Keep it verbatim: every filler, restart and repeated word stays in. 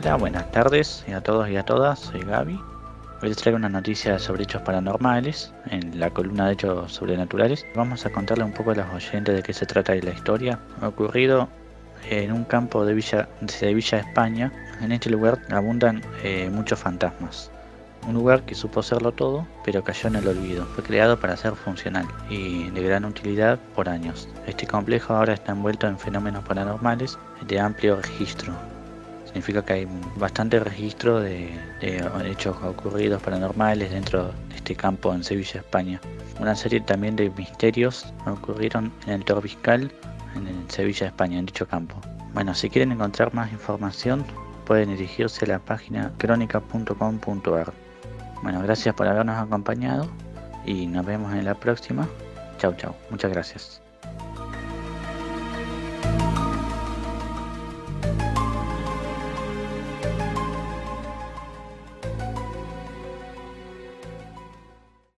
Hola, buenas tardes a todos y a todas, soy Gaby. Hoy les traigo una noticia sobre hechos paranormales en la columna de hechos sobrenaturales. Vamos a contarle un poco a los oyentes de qué se trata de la historia. Ha ocurrido en un campo de Villa, de Villa España. En este lugar abundan eh, muchos fantasmas. Un lugar que supo serlo todo, pero cayó en el olvido. Fue creado para ser funcional y de gran utilidad por años. Este complejo ahora está envuelto en fenómenos paranormales de amplio registro. Significa que hay bastante registro de, de hechos ocurridos paranormales dentro de este campo en Sevilla, España. Una serie también de misterios ocurrieron en el Torbiscal, en el Sevilla, España, en dicho campo. Bueno, si quieren encontrar más información, pueden dirigirse a la página crónica punto com punto ar. Bueno, gracias por habernos acompañado y nos vemos en la próxima. Chau, chau. Muchas gracias.